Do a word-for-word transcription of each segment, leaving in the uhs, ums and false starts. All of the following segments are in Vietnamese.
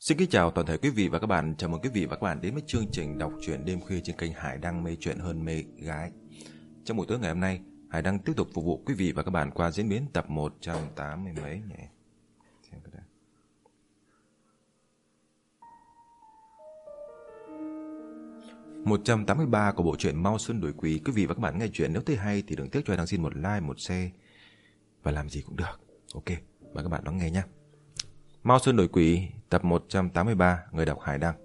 Xin kính chào toàn thể quý vị và các bạn. Chào mừng quý vị và các bạn đến với chương trình đọc truyện đêm khuya trên kênh Hải Đăng mê chuyện hơn mê gái. Trong buổi tối ngày hôm nay, Hải Đăng tiếp tục phục vụ quý vị và các bạn qua diễn biến tập một trăm tám mươi mấy nhỉ. Xem cái đây. một trăm tám mươi ba của bộ truyện Mau Xuân Đuổi Quỷ. Quý vị và các bạn nghe chuyện nếu thấy hay thì đừng tiếc cho Hải Đăng xin một like, một share và làm gì cũng được. Ok, mời các bạn đón nghe nhé. Mau Xuân Đuổi Quỷ, tập một trăm tám mươi ba, người đọc Hải Đăng.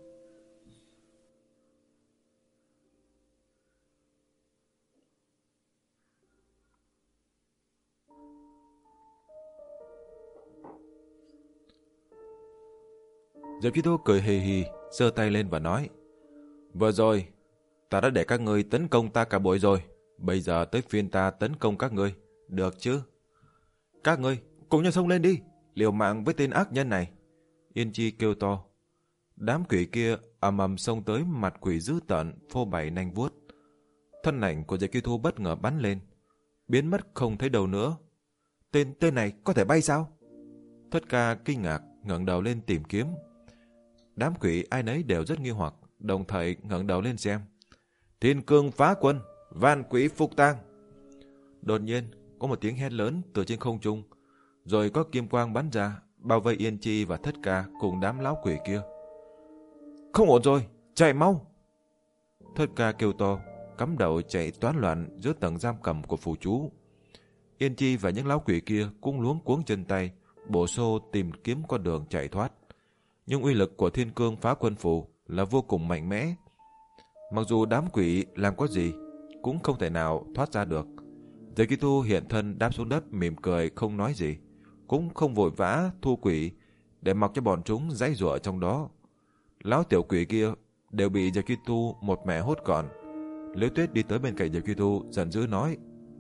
Diệp Chi Thu cười hì hì, giơ tay lên và nói: Vừa rồi, ta đã để các ngươi tấn công ta cả buổi rồi, bây giờ tới phiên ta tấn công các ngươi, được chứ? Các ngươi, cùng nhau xông lên đi, liều mạng với tên ác nhân này. Yên Chi kêu to. Đám quỷ kia ầm ầm xông tới, mặt quỷ dữ tợn, phô bày nanh vuốt. Thân ảnh của Diệp Chi Thu bất ngờ bắn lên, biến mất không thấy đâu nữa. Tên tên này có thể bay sao? Thất Ca kinh ngạc ngẩng đầu lên tìm kiếm. Đám quỷ ai nấy đều rất nghi hoặc, đồng thời ngẩng đầu lên xem. Thiên cương phá quân, vạn quỷ phục tang. Đột nhiên có một tiếng hét lớn từ trên không trung, rồi có kim quang bắn ra, bao vây Yên Chi và Thất Ca cùng đám lão quỷ kia. Không ổn rồi, chạy mau! Thất Ca kêu to, cắm đầu chạy toán loạn giữa tầng giam cầm của phù chú. Yên Chi và những lão quỷ kia cũng luống cuống chân tay, bổ xô tìm kiếm con đường chạy thoát. Nhưng uy lực của thiên cương phá quân phù là vô cùng mạnh mẽ. Mặc dù đám quỷ làm có gì cũng không thể nào thoát ra được. Diệp Chi Thu hiện thân đáp xuống đất, mỉm cười không nói gì, cũng không vội vã thu quỷ để mặc cho bọn chúng giãy giụa trong đó. Lão tiểu quỷ kia đều bị Diệp Chi Thu một mẹ hốt gọn. Liễu Tuyết đi tới bên cạnh Diệp Chi Thu, giận dữ nói: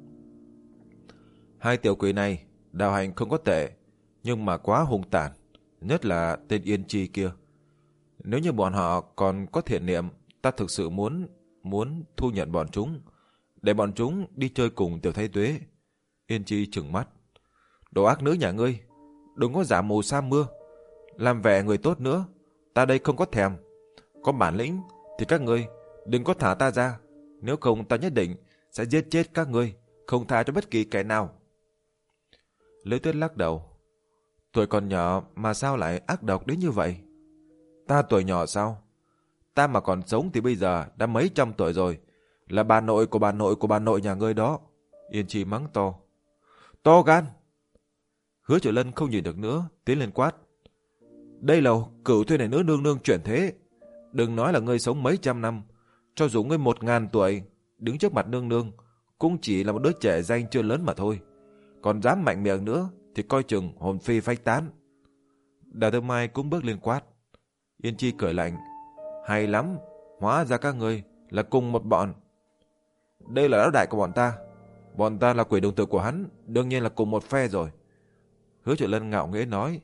Hai tiểu quỷ này đạo hành không có tệ, nhưng mà quá hung tàn, nhất là tên Yên Chi kia. Nếu như bọn họ còn có thiện niệm, ta thực sự muốn muốn thu nhận bọn chúng, để bọn chúng đi chơi cùng tiểu thái tuế. Yên Chi trừng mắt: Đồ ác nữ nhà ngươi, đừng có giả mù sa mưa, làm vẻ người tốt nữa. Ta đây không có thèm. Có bản lĩnh thì các ngươi đừng có thả ta ra, nếu không ta nhất định sẽ giết chết các ngươi, không tha cho bất kỳ kẻ nào. Liễu Tuyết lắc đầu: Tuổi còn nhỏ mà sao lại ác độc đến như vậy? Ta tuổi nhỏ sao? Ta mà còn sống thì bây giờ đã mấy trăm tuổi rồi, là bà nội của bà nội của bà nội nhà ngươi đó. Yên Chi mắng to. To gan! Hứa Triệu Lân không nhìn được nữa, tiến lên quát: Đây là cửu thuyền này nữ nương nương chuyển thế. Đừng nói là ngươi sống mấy trăm năm, cho dù ngươi một ngàn tuổi, đứng trước mặt nương nương cũng chỉ là một đứa trẻ danh chưa lớn mà thôi. Còn dám mạnh miệng nữa thì coi chừng hồn phi phách tán. Đào Tư Mai cũng bước lên quát. Yên Chi cười lạnh: Hay lắm, hóa ra các ngươi là cùng một bọn. Đây là lão đại của bọn ta, bọn ta là quỷ đồng tử của hắn, đương nhiên là cùng một phe rồi. Hứa Triệu Lân ngạo nghễ nói.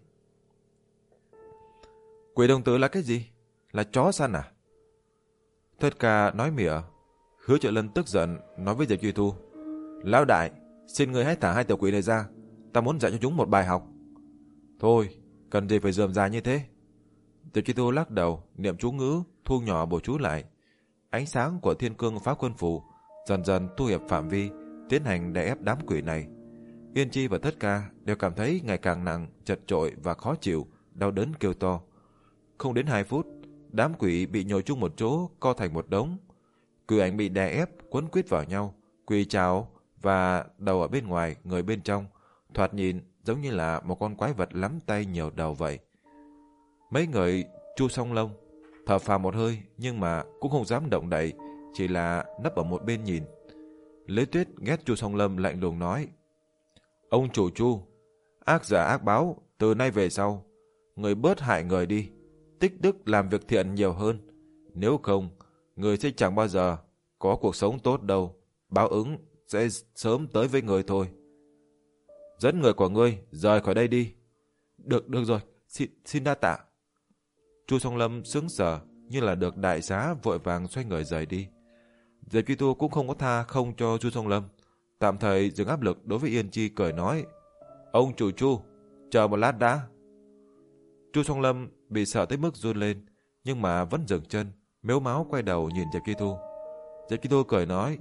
Quỷ đồng tử là cái gì? Là chó săn à? Thất Ca nói mỉa. Hứa Triệu Lân tức giận nói với Diệp Chi Thu: Lão đại, xin ngươi hãy thả hai tiểu quỷ này ra, ta muốn dạy cho chúng một bài học. Thôi, cần gì phải rườm rà như thế? Diệp Chi Thu lắc đầu, niệm chú ngữ, thu nhỏ bổ chú lại. Ánh sáng của thiên cương phá quân phù dần dần thu hẹp phạm vi, tiến hành đè ép đám quỷ này. Yên Chi và Thất Ca đều cảm thấy ngày càng nặng, chật chội và khó chịu, đau đớn kêu to. Không đến hai phút, đám quỷ bị nhồi chung một chỗ, co thành một đống. Quỷ ảnh bị đè ép, quấn quýt vào nhau, quỳ chào và đầu ở bên ngoài, người bên trong, thoạt nhìn giống như là một con quái vật lắm tay nhiều đầu vậy. Mấy người Chu Song Lông thở phào một hơi, nhưng mà cũng không dám động đậy, chỉ là nấp ở một bên nhìn. Liễu Tuyết ghét Chu Song Lâm lạnh lùng nói: Ông chủ Chu, ác giả ác báo, từ nay về sau người bớt hại người đi, tích đức làm việc thiện nhiều hơn, nếu không người sẽ chẳng bao giờ có cuộc sống tốt đâu, báo ứng sẽ sớm tới với người thôi. Dẫn người của ngươi rời khỏi đây đi. Được, được rồi, xin, xin đa tạ. Chu Song Lâm sững sờ như là được đại xá, vội vàng xoay người rời đi. Diệp Chi Thu cũng không có tha không cho Chu Song Lâm, tạm thời dừng áp lực đối với Yên Chi, cười nói: Ông chủ Chu, chờ một lát đã. Chu Song Lâm bị sợ tới mức run lên, nhưng mà vẫn dừng chân, mếu máo quay đầu nhìn Diệp Chi Thu. Diệp Chi Thu cười nói: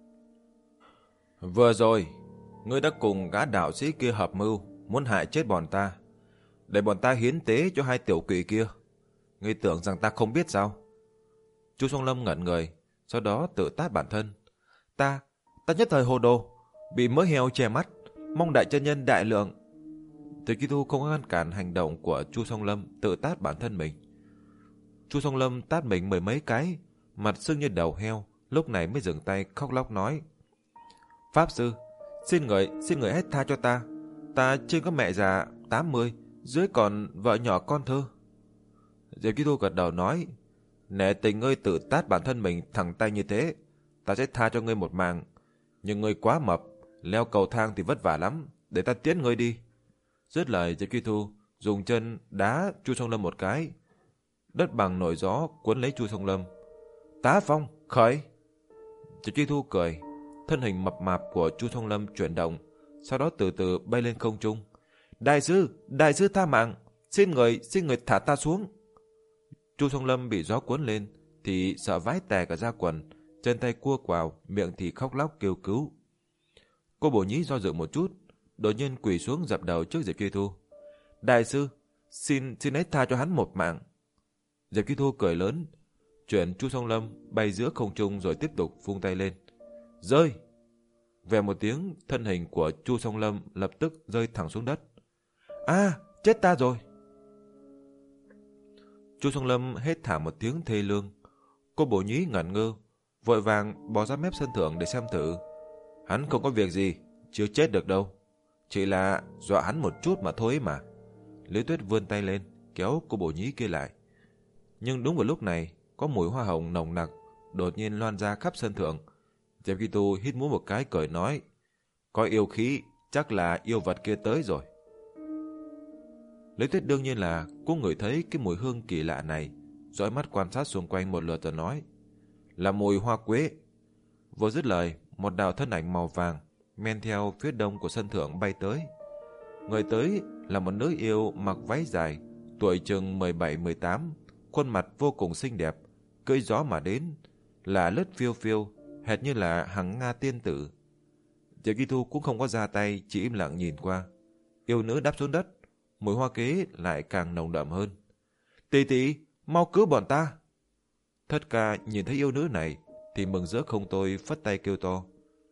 Vừa rồi, ngươi đã cùng gã đạo sĩ kia hợp mưu, muốn hại chết bọn ta, để bọn ta hiến tế cho hai tiểu quỷ kia. Ngươi tưởng rằng ta không biết sao? Chu Song Lâm ngẩn người, sau đó tự tát bản thân. Ta, ta nhất thời hồ đồ, bị mỡ heo che mắt, mong đại chân nhân đại lượng. Diệp Chi Thu không ngăn cản hành động của Chu Song Lâm tự tát bản thân mình. Chu Song Lâm tát mình mười mấy cái, mặt sưng như đầu heo, lúc này mới dừng tay khóc lóc nói: Pháp sư, xin người, xin người hết tha cho ta. Ta trên có mẹ già tám mươi, dưới còn vợ nhỏ con thơ. Diệp Chi Thu gật đầu nói: Nể tình ngươi tự tát bản thân mình thẳng tay như thế, ta sẽ tha cho ngươi một mạng. Nhưng ngươi quá mập, leo cầu thang thì vất vả lắm, để ta tiễn ngươi đi. Dứt lời, Diệp Chi Thu dùng chân đá Chu Song Lâm một cái. Đất bằng nổi gió cuốn lấy Chu Song Lâm. Tá phong, khởi! Diệp Chi Thu cười. Thân hình mập mạp của Chu Song Lâm chuyển động, sau đó từ từ bay lên không trung. Đại sư, đại sư tha mạng, xin người, xin người thả ta xuống. Chu Song Lâm bị gió cuốn lên thì sợ vái tè cả da quần, chân tay cua quào, miệng thì khóc lóc kêu cứu. Cô Bổ Nhí do dự một chút, đột nhiên quỳ xuống dập đầu trước Diệp Chi Thu. Đại sư, xin xin hãy tha cho hắn một mạng. Diệp Chi Thu cười lớn, chuyển Chu Song Lâm bay giữa không trung rồi tiếp tục vung tay lên. Rơi! Về một tiếng, thân hình của Chu Song Lâm lập tức rơi thẳng xuống đất. A, à, chết ta rồi! Chu Song Lâm hét thả một tiếng thê lương. Cô Bổ Nhí ngẩn ngơ, vội vàng bò ra mép sân thượng để xem thử. Hắn không có việc gì, chưa chết được đâu, chỉ là dọa hắn một chút mà thôi mà. Lý Tuyết vươn tay lên kéo cô Bổ Nhí kia lại. Nhưng đúng vào lúc này, có mùi hoa hồng nồng nặc đột nhiên loan ra khắp sân thượng. Diệp Chi Thu hít mũi một cái cười nói: Có yêu khí, chắc là yêu vật kia tới rồi. Lý Tuyết đương nhiên là cũng ngửi thấy cái mùi hương kỳ lạ này, dõi mắt quan sát xung quanh một lượt rồi nói: Là mùi hoa quế. Vừa dứt lời, một đạo thân ảnh màu vàng men theo phía đông của sân thượng bay tới. Người tới là một nữ yêu mặc váy dài, tuổi chừng mười bảy mười tám, khuôn mặt vô cùng xinh đẹp, cưỡi gió mà đến, là lướt phiêu phiêu, hệt như là hằng nga tiên tử. Diệp Chi Thu cũng không có ra tay, chỉ im lặng nhìn qua. Yêu nữ đáp xuống đất, mùi hoa kế lại càng nồng đậm hơn. Tỷ tỷ, mau cứu bọn ta! Thất Ca nhìn thấy yêu nữ này thì mừng rỡ không thôi, phất tay kêu to.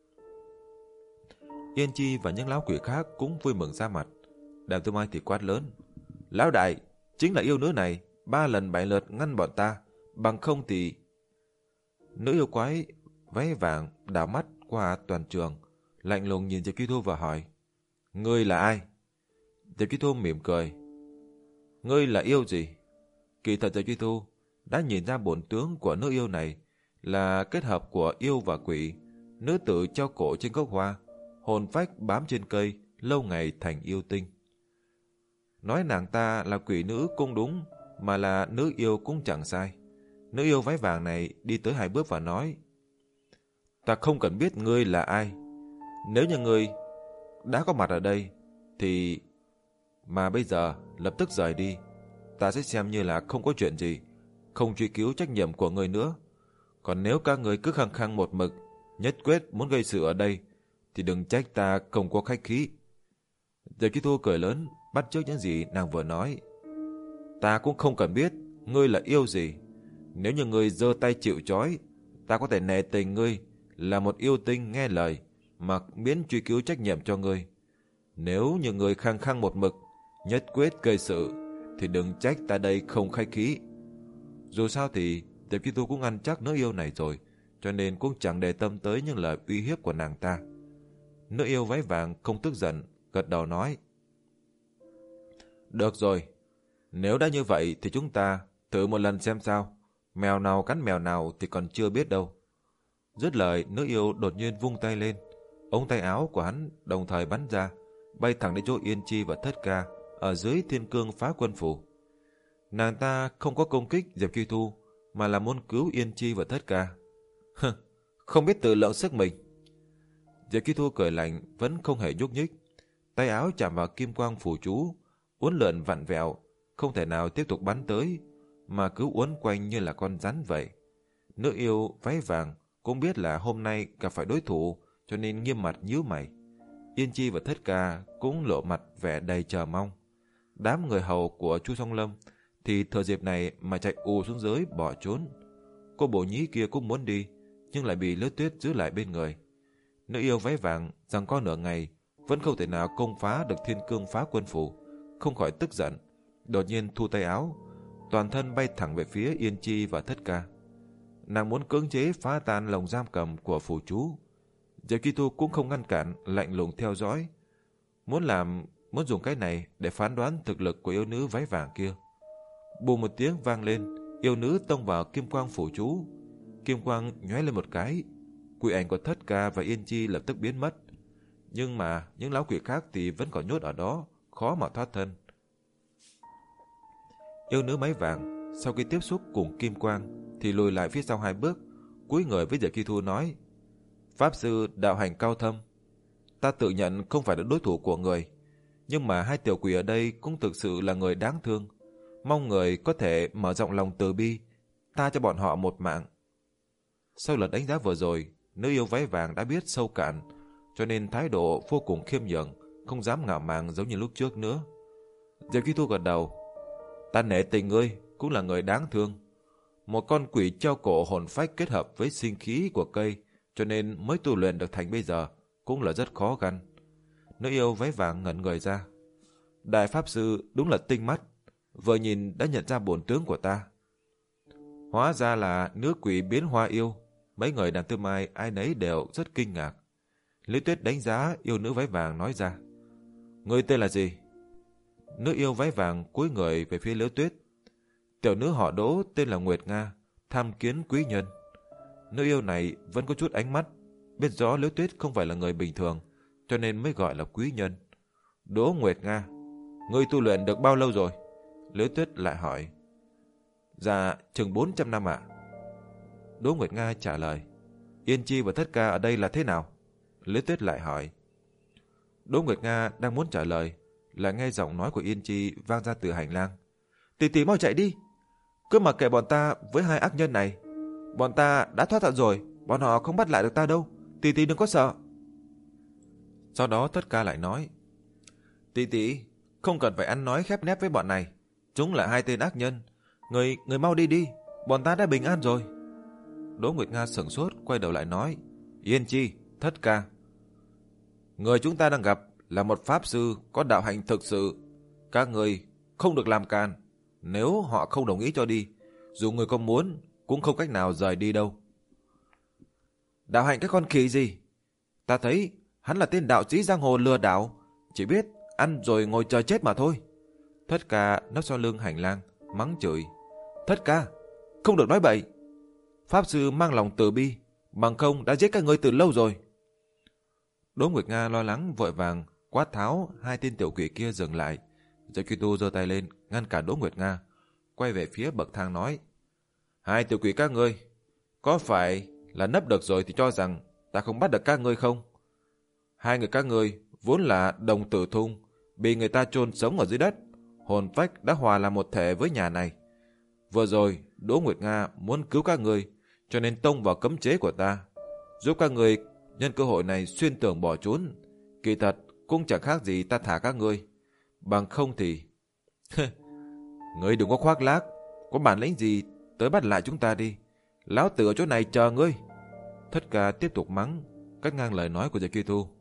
Yên Chi và những lão quỷ khác cũng vui mừng ra mặt. Đàm Tư Mai thì quát lớn: Lão đại, chính là yêu nữ này, ba lần bảy lượt ngăn bọn ta, bằng không thì... Nữ yêu quái váy vàng đảo mắt qua toàn trường, lạnh lùng nhìn Diệp Chi Thu và hỏi: Ngươi là ai? Diệp Chi Thu mỉm cười: Ngươi là yêu gì? Kỳ thật Diệp Chi Thu đã nhìn ra bổn tướng của nữ yêu này là kết hợp của yêu và quỷ. Nữ tử treo cổ trên gốc hoa, hồn phách bám trên cây, lâu ngày thành yêu tinh. Nói nàng ta là quỷ nữ cũng đúng, mà là nữ yêu cũng chẳng sai. Nữ yêu váy vàng này đi tới hai bước và nói: Ta không cần biết ngươi là ai. Nếu như ngươi đã có mặt ở đây thì... Mà bây giờ lập tức rời đi, ta sẽ xem như là không có chuyện gì, không truy cứu trách nhiệm của ngươi nữa. Còn nếu các ngươi cứ khăng khăng một mực, nhất quyết muốn gây sự ở đây, thì đừng trách ta không có khách khí. Diệp Chi Thu cười lớn, bắt chước những gì nàng vừa nói. Ta cũng không cần biết ngươi là yêu gì. Nếu như ngươi giơ tay chịu trói, ta có thể nể tình ngươi là một yêu tinh nghe lời, mà miễn truy cứu trách nhiệm cho ngươi. Nếu như ngươi khăng khăng một mực, nhất quyết gây sự, thì đừng trách ta đây không khách khí. Dù sao thì Diệp Chi Thu cũng ăn chắc nữ yêu này rồi, cho nên cũng chẳng để tâm tới những lời uy hiếp của nàng ta. Nữ yêu váy vàng không tức giận, gật đầu nói: Được rồi, nếu đã như vậy thì chúng ta thử một lần xem sao. Mèo nào cắn mèo nào thì còn chưa biết đâu. Dứt lời, nữ yêu đột nhiên vung tay lên. Ống tay áo của hắn đồng thời bắn ra, bay thẳng đến chỗ Yên Chi và Thất Ca ở dưới thiên cương phá quân phủ. Nàng ta không có công kích Diệp Chi Thu, mà là muốn cứu Yên Chi và Thất Ca. Không biết tự lượng sức mình. Diệp Chi Thu cười lạnh, vẫn không hề nhúc nhích. Tay áo chạm vào kim quang phủ chú, uốn lượn vặn vẹo, không thể nào tiếp tục bắn tới, mà cứ uốn quanh như là con rắn vậy. Nữ yêu váy vàng cũng biết là hôm nay gặp phải đối thủ, cho nên nghiêm mặt nhíu mày. Yên Chi và Thất Ca cũng lộ mặt vẻ đầy chờ mong. Đám người hầu của Chu Song Lâm thì thừa dịp này mà chạy ù xuống dưới bỏ trốn. Cô Bổ Nhĩ kia cũng muốn đi, nhưng lại bị Lứa Tuyết giữ lại bên người. Nữ yêu váy vàng rằng có nửa ngày vẫn không thể nào công phá được Thiên Cương Phá Quân Phủ, không khỏi tức giận, đột nhiên thu tay áo, toàn thân bay thẳng về phía Yên Chi và Thất Ca. Nàng muốn cưỡng chế phá tan lồng giam cầm của phủ chú. Diệp Chi Thu cũng không ngăn cản, lạnh lùng theo dõi, muốn làm muốn dùng cái này để phán đoán thực lực của yêu nữ váy vàng kia. Bù một tiếng vang lên, yêu nữ tông vào kim quang phủ chú. Kim quang nhoé lên một cái, quỷ ảnh của Thất Ca và Yên Chi lập tức biến mất. Nhưng mà những lão quỷ khác thì vẫn còn nhốt ở đó, khó mà thoát thân. Yêu nữ váy vàng sau khi tiếp xúc cùng kim quang thì lùi lại phía sau hai bước, cúi người với Diệp Chi Thu nói: Pháp sư đạo hành cao thâm, ta tự nhận không phải là đối thủ của người, nhưng mà hai tiểu quỷ ở đây cũng thực sự là người đáng thương, mong người có thể mở rộng lòng từ bi, tha cho bọn họ một mạng. Sau lần đánh giá vừa rồi, nữ yêu váy vàng đã biết sâu cạn, cho nên thái độ vô cùng khiêm nhường, không dám ngạo mạn giống như lúc trước nữa. Diệp Chi Thu gật đầu: Ta nể tình ngươi, cũng là người đáng thương. Một con quỷ treo cổ hồn phách kết hợp với sinh khí của cây, cho nên mới tu luyện được thành bây giờ, cũng là rất khó khăn. Nữ yêu váy vàng ngẩn người ra. Đại pháp sư đúng là tinh mắt, vừa nhìn đã nhận ra bổn tướng của ta. Hóa ra là nữ quỷ biến hoa yêu. Mấy người đàn tư mai ai nấy đều rất kinh ngạc. Lý Tuyết đánh giá yêu nữ váy vàng nói ra: Ngươi tên là gì? Nữ yêu váy vàng cúi người về phía Liễu Tuyết. Tiểu nữ họ Đỗ, tên là Nguyệt Nga, tham kiến quý nhân. Nữ yêu này vẫn có chút ánh mắt, biết rõ Liễu Tuyết không phải là người bình thường, cho nên mới gọi là quý nhân. Đỗ Nguyệt Nga, ngươi tu luyện được bao lâu rồi? Liễu Tuyết lại hỏi. Dạ, chừng bốn trăm năm ạ. Đỗ Nguyệt Nga trả lời. Yên Chi và Thất Ca ở đây là thế nào? Liễu Tuyết lại hỏi. Đỗ Nguyệt Nga đang muốn trả lời, là nghe giọng nói của Yên Chi vang ra từ hành lang. Tỷ tỷ mau chạy đi, cứ mặc kệ bọn ta với hai ác nhân này. Bọn ta đã thoát ra rồi, bọn họ không bắt lại được ta đâu. Tỷ tỷ đừng có sợ. Sau đó Thất Ca lại nói. Tỷ tỷ, không cần phải ăn nói khép nép với bọn này. Chúng là hai tên ác nhân. Người, người mau đi đi, bọn ta đã bình an rồi. Đỗ Nguyệt Nga sửng sốt, quay đầu lại nói. Yên Chi, Thất Ca, người chúng ta đang gặp là một pháp sư có đạo hạnh thực sự. Các người không được làm càn. Nếu họ không đồng ý cho đi, dù người có muốn cũng không cách nào rời đi đâu. Đạo hạnh cái con khỉ gì? Ta thấy hắn là tên đạo sĩ giang hồ lừa đảo, chỉ biết ăn rồi ngồi chờ chết mà thôi. Thất Ca nấp sau lưng hành lang mắng chửi. Thất Ca, không được nói bậy. Pháp sư mang lòng từ bi, bằng không đã giết các ngươi từ lâu rồi. Đỗ Nguyệt Nga lo lắng vội vàng quát tháo hai tên tiểu quỷ kia dừng lại. Diệp Chi Tu giơ tay lên ngăn cả Đỗ Nguyệt Nga, quay về phía bậc thang nói. Hai tiểu quỷ các ngươi, có phải là nấp được rồi thì cho rằng ta không bắt được các ngươi không? Hai người các ngươi vốn là đồng tử thung, bị người ta chôn sống ở dưới đất, hồn phách đã hòa làm một thể với nhà này. Vừa rồi Đỗ Nguyệt Nga muốn cứu các ngươi, cho nên tông vào cấm chế của ta, giúp các ngươi nhân cơ hội này xuyên tường bỏ trốn. Kỳ thật cũng chẳng khác gì ta thả các ngươi, bằng không thì ngươi đừng có khoác lác, có bản lĩnh gì tới bắt lại chúng ta đi, lão tử ở chỗ này chờ ngươi. Thất Ca tiếp tục mắng, cắt ngang lời nói của Diệp Chi Thu.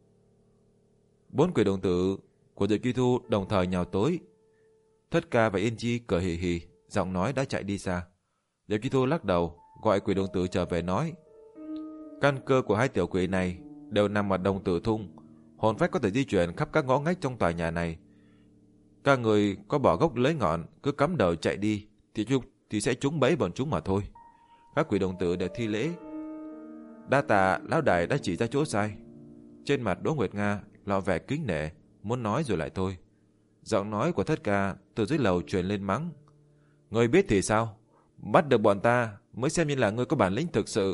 Bốn quỷ đồng tử của Diệp Chi Thu đồng thời nhào tới. Thất Ca và Yên Chi cười hì hì, giọng nói đã chạy đi xa. Diệp Chi Thu lắc đầu, gọi quỷ đồng tử trở về nói. Căn cơ của hai tiểu quỷ này đều nằm ở đồng tử thung, hồn phách có thể di chuyển khắp các ngõ ngách trong tòa nhà này. Các người có bỏ gốc lấy ngọn, cứ cắm đầu chạy đi thì chúng thì sẽ trúng bẫy bọn chúng mà thôi. Các quỷ đồng tử đều thi lễ. Đa tạ lão đại đã chỉ ra chỗ sai. Trên mặt Đỗ Nguyệt Nga lộ vẻ kính nể, muốn nói rồi lại thôi. Giọng nói của Thất Ca từ dưới lầu truyền lên mắng. Ngươi biết thì sao? Bắt được bọn ta mới xem như là ngươi có bản lĩnh thực sự.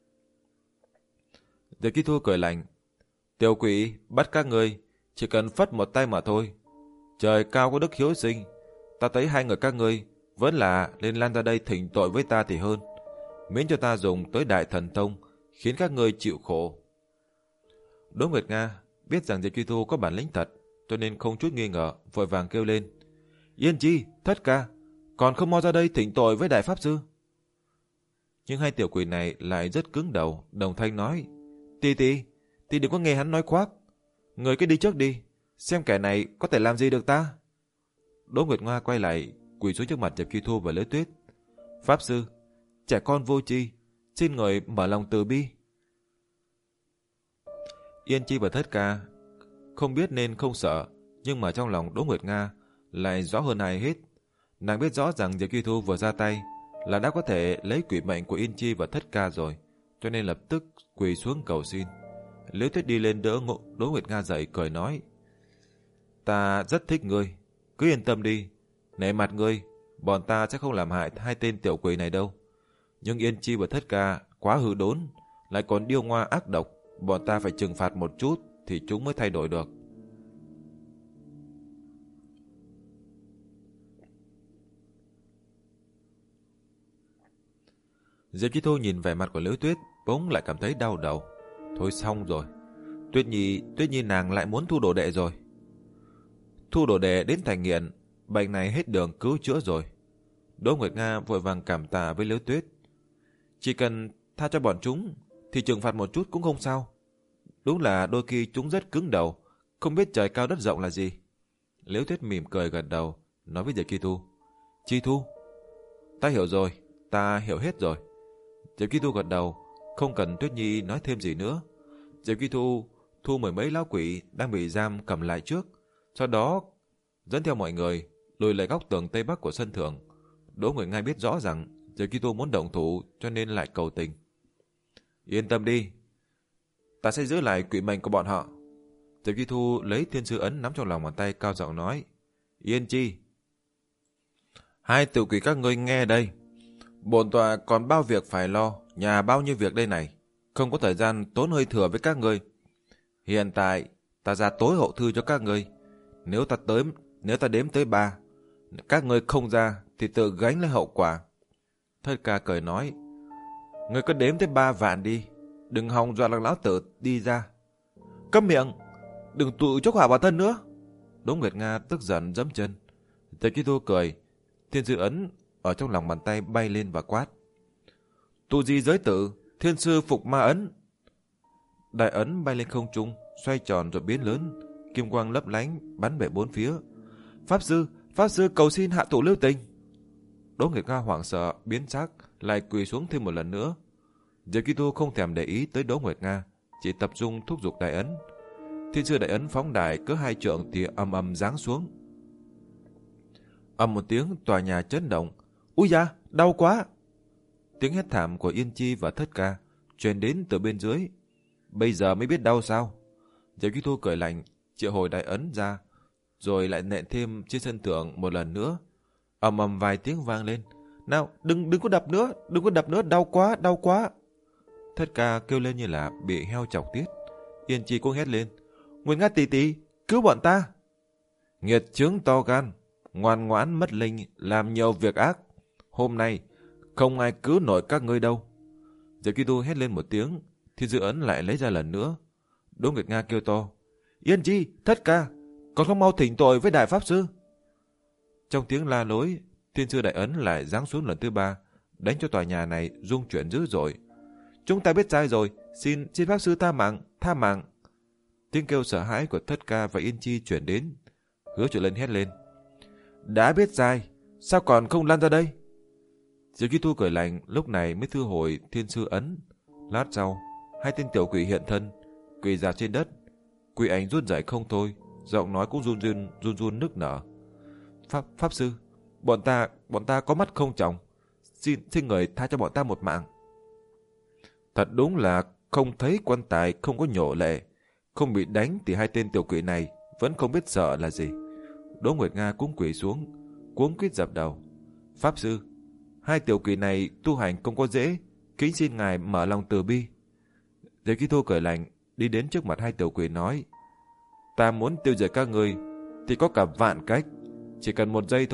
Diệp Chi Thu cười lạnh. Tiểu quỷ bắt các ngươi chỉ cần phất một tay mà thôi. Trời cao có đức hiếu sinh, Ta thấy hai người các ngươi vẫn là nên lan ra đây thỉnh tội với ta thì hơn, miễn cho ta dùng tới đại thần thông khiến các ngươi chịu khổ. Đỗ Nguyệt Nga biết rằng Diệp Truy Thu có bản lĩnh thật, cho nên không chút nghi ngờ, vội vàng kêu lên: Yên Chi, Thất Ca, còn không mau ra đây thỉnh tội với đại pháp sư. Nhưng hai tiểu quỷ này lại rất cứng đầu, đồng thanh nói: Tì tì, tì đừng có nghe hắn nói khoác, người cứ đi trước đi, xem kẻ này có thể làm gì được ta. Đỗ Nguyệt Nga quay lại, quỳ xuống trước mặt Diệp Truy Thu và Liễu Tuyết: Pháp sư, trẻ con vô tri, xin người mở lòng từ bi. Yên Chi và Thất Ca không biết nên không sợ, nhưng mà trong lòng Đỗ Nguyệt Nga lại rõ hơn ai hết. Nàng biết rõ rằng Diệp Truy Thu vừa ra tay là đã có thể lấy quỷ mệnh của Yên Chi và Thất Ca rồi, cho nên lập tức quỳ xuống cầu xin. Liễu Tuyết đi lên đỡ Đỗ Nguyệt Nga dậy, cười nói: Ta rất thích ngươi, cứ yên tâm đi, nể mặt ngươi, bọn ta sẽ không làm hại hai tên tiểu quỷ này đâu. Nhưng Yên Chi và Thất Ca quá hư đốn, lại còn điêu ngoa ác độc, bọn ta phải trừng phạt một chút thì chúng mới thay đổi được. Diệp Truy Thu nhìn vẻ mặt của Liễu Tuyết, bỗng lại cảm thấy đau đầu. Thôi xong rồi, Tuyết Nhi, Tuyết Nhi nàng lại muốn thu đồ đệ rồi. Thu đồ đệ đến thành nghiện, bệnh này hết đường cứu chữa rồi. Đỗ Nguyệt Nga vội vàng cảm tạ với Liễu Tuyết: Chỉ cần tha cho bọn chúng thì trừng phạt một chút cũng không sao. Đúng là đôi khi chúng rất cứng đầu, không biết trời cao đất rộng là gì. Liễu Tuyết mỉm cười gật đầu, nói với Diệp Truy Thu: Truy Thu, ta hiểu rồi, ta hiểu hết rồi. Diệp Truy Thu gật đầu, không cần Tuyết Nhi nói thêm gì nữa. Diệp Truy Thu thu mười mấy lão quỷ đang bị giam cầm lại trước, sau đó dẫn theo mọi người lùi lại góc tường tây bắc của sân thượng. Đỗ Nguyệt Nga biết rõ rằng Diệp Truy Thu muốn động thủ, cho nên lại cầu tình: Yên tâm đi, ta sẽ giữ lại quỷ mệnh của bọn họ. Diệp Truy Thu lấy thiên sư ấn nắm trong lòng bàn tay, cao giọng nói: Yên Chi, hai tiểu quỷ các ngươi nghe đây, bổn tọa còn bao việc phải lo, nhà bao nhiêu việc đây này, không có thời gian tốn hơi thừa với các ngươi. Hiện tại ta ra tối hậu thư cho các ngươi, nếu ta tới nếu ta đếm tới ba, các ngươi không ra thì tự gánh lấy hậu quả. Thất Ca cười nói: Ngươi cứ đếm tới ba vạn đi, đừng hòng dọa lạc lão tử đi ra. Câm miệng, đừng tự chuốc họa vào thân nữa. Đỗ Nguyệt Nga tức giận giẫm chân. Diệp Truy Thu cười, thiên sư ấn ở trong lòng bàn tay bay lên và quát: Tu di giới tử, thiên sư phục ma ấn. Đại ấn bay lên không trung, xoay tròn rồi biến lớn, kim quang lấp lánh bắn về bốn phía. Pháp sư, pháp sư cầu xin hạ thủ lưu tình. Đỗ Nguyệt Nga hoảng sợ biến sắc, lại quỳ xuống thêm một lần nữa. Diệp Truy Thu không thèm để ý tới Đỗ Nguyệt Nga, chỉ tập trung thúc giục đại ấn. Thiên sư đại ấn phóng đại cỡ hai trượng thì ầm ầm giáng xuống. Ầm một tiếng, tòa nhà chấn động. Úi da, đau quá! Tiếng hét thảm của Yên Chi và Thất Ca truyền đến từ bên dưới. Bây giờ mới biết đau sao? Diệp Truy Thu cười lạnh, triệu hồi đại ấn ra, rồi lại nện thêm trên sân thượng một lần nữa. Ầm ầm vài tiếng vang lên. Nào, đừng đừng có đập nữa, đừng có đập nữa, đau quá, đau quá! Thất Ca kêu lên như là bị heo chọc tiết. Yên Chi cũng hét lên: Nguyệt Nga tỷ tỷ, cứu bọn ta! Nghiệt chướng to gan, ngoan ngoãn mất linh, làm nhiều việc ác. Hôm nay không ai cứu nổi các ngươi đâu. Diệp Truy Thu hét lên một tiếng, thiên sư ấn lại lấy ra lần nữa. Đỗ Nguyệt Nga kêu to: Yên Chi, Thất Ca, còn không mau thỉnh tội với đại pháp sư! Trong tiếng la lối, thiên sư đại ấn lại giáng xuống lần thứ ba, đánh cho tòa nhà này rung chuyển dữ dội. Chúng ta biết sai rồi, xin xin pháp sư tha mạng, tha mạng! Tiếng kêu sợ hãi của Thất Ca và Yên Chi chuyển đến. Hứa Triệu Lân hét lên: Đã biết sai, sao còn không lăn ra đây? Diệp Truy Thu cười lạnh, lúc này mới thu hồi thiên sư ấn. Lát sau, hai tên tiểu quỷ hiện thân, quỳ dạp trên đất. Quỷ ảnh run rẩy không thôi, giọng nói cũng run run run run nức nở. Pháp pháp sư, bọn ta bọn ta có mắt không tròng, xin xin người tha cho bọn ta một mạng. Thật đúng là không thấy quan tài không có nhổ lệ, không bị đánh thì hai tên tiểu quỷ này vẫn không biết sợ là gì. Đỗ Nguyệt Nga cũng quỳ xuống, cuống quýt dập đầu: Pháp sư, hai tiểu quỷ này tu hành không có dễ, kính xin ngài mở lòng từ bi. Diệp Truy Thu cười lạnh, đi đến trước mặt hai tiểu quỷ nói: Ta muốn tiêu diệt các ngươi thì có cả vạn cách, chỉ cần một giây thôi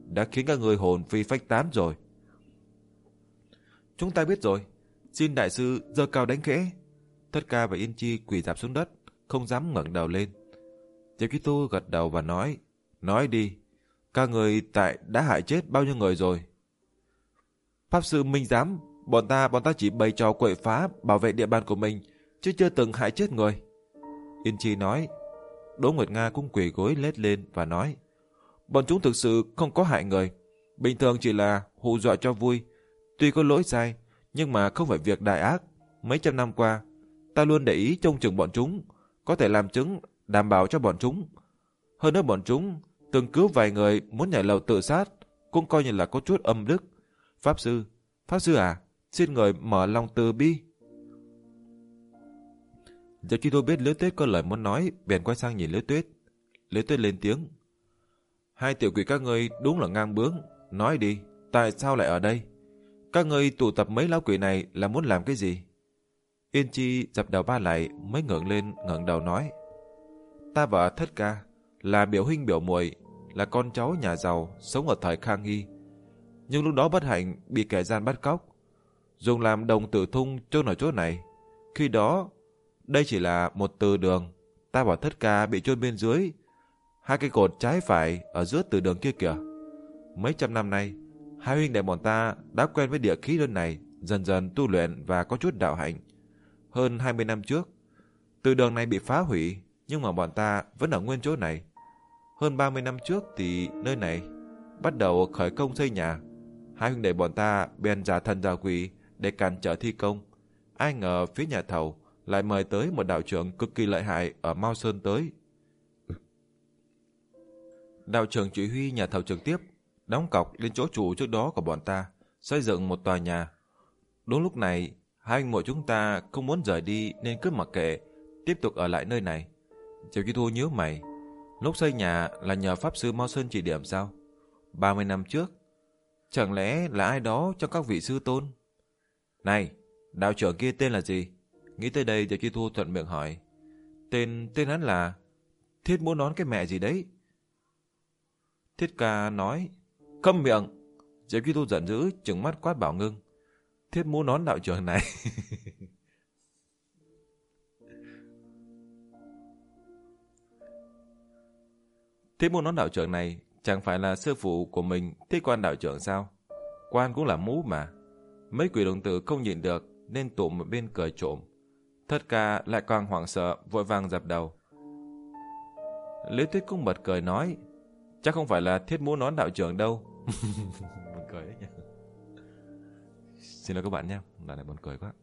đã khiến các ngươi hồn phi phách tán rồi. Chúng ta biết rồi, xin đại sư giơ cao đánh khẽ. Thất Ca và Yên Chi quỳ rạp xuống đất, không dám ngẩng đầu lên. Diệp Kitô gật đầu và nói, nói đi, các người tại đã hại chết bao nhiêu người rồi? Pháp sư minh giám, bọn ta bọn ta chỉ bày trò quậy phá bảo vệ địa bàn của mình, chứ chưa từng hại chết người. Yên Chi nói. Đỗ Nguyệt Nga cũng quỳ gối lết lên và nói, bọn chúng thực sự không có hại người, bình thường chỉ là hù dọa cho vui. Tuy có lỗi sai, nhưng mà không phải việc đại ác. Mấy trăm năm qua, ta luôn để ý trông chừng bọn chúng, có thể làm chứng đảm bảo cho bọn chúng. Hơn nữa bọn chúng từng cứu vài người muốn nhảy lầu tự sát, cũng coi như là có chút âm đức. Pháp sư, Pháp sư à, xin người mở lòng từ bi. Giờ khi tôi biết Liễu Tuyết có lời muốn nói, bèn quay sang nhìn Liễu Tuyết. Liễu Tuyết lên tiếng. Hai tiểu quỷ các ngươi đúng là ngang bướng. Nói đi, tại sao lại ở đây? Các ngươi tụ tập mấy lão quỷ này là muốn làm cái gì? Yên Chi dập đầu ba lại mới ngẩng lên ngẩng đầu nói. Ta và Thất Ca là biểu huynh biểu muội, là con cháu nhà giàu sống ở thời Khang Hy. Nhưng lúc đó bất hạnh bị kẻ gian bắt cóc, dùng làm đồng tử thung chôn ở chỗ này. Khi đó, đây chỉ là một từ đường. Ta và Thất Ca bị chôn bên dưới hai cây cột trái phải ở giữa từ đường kia kìa. Mấy trăm năm nay, hai huynh đệ bọn ta đã quen với địa khí nơi này, dần dần tu luyện và có chút đạo hạnh. Hơn hai mươi năm trước, từ đường này bị phá hủy, nhưng mà bọn ta vẫn ở nguyên chỗ này. Hơn ba mươi năm trước thì nơi này bắt đầu khởi công xây nhà. Hai huynh đệ bọn ta bèn giả thần giả quỷ để cản trở thi công. Ai ngờ phía nhà thầu lại mời tới một đạo trưởng cực kỳ lợi hại ở Mao Sơn tới. Đạo trưởng chỉ huy nhà thầu trực tiếp đóng cọc lên chỗ chủ trước đó của bọn ta, xây dựng một tòa nhà. Đúng lúc này, hai anh muội chúng ta không muốn rời đi nên cứ mặc kệ, tiếp tục ở lại nơi này. Diệp Kỳ Thu nhíu mày, lúc xây nhà là nhờ Pháp sư Mao Sơn chỉ điểm sao? ba mươi năm trước, chẳng lẽ là ai đó trong các vị sư tôn? Này, đạo trưởng kia tên là gì? Nghĩ tới đây Diệp Kỳ Thu thuận miệng hỏi. Tên, tên hắn là Thiết Mũ Nón cái mẹ gì đấy. Thiết Ca nói, câm miệng. Diệp Kỳ Thu giận dữ trừng mắt quát bảo Ngưng. Thiết Mũ Nón đạo trưởng này Thiết Mũ Nón đạo trưởng này chẳng phải là sư phụ của mình Thiết Quan đạo trưởng sao? Quan cũng là mũ mà. Mấy quỷ đồng tử không nhịn được nên tụm một bên cười trộm. Thất Ca lại càng hoảng sợ vội vàng dập đầu. Liễu Tuyết cũng bật cười nói, chắc không phải là Thiết Mũ Nón đạo trưởng đâu. Buồn cười đấy nhỉ. Xin lỗi các bạn nhé, đoạn này buồn cười quá.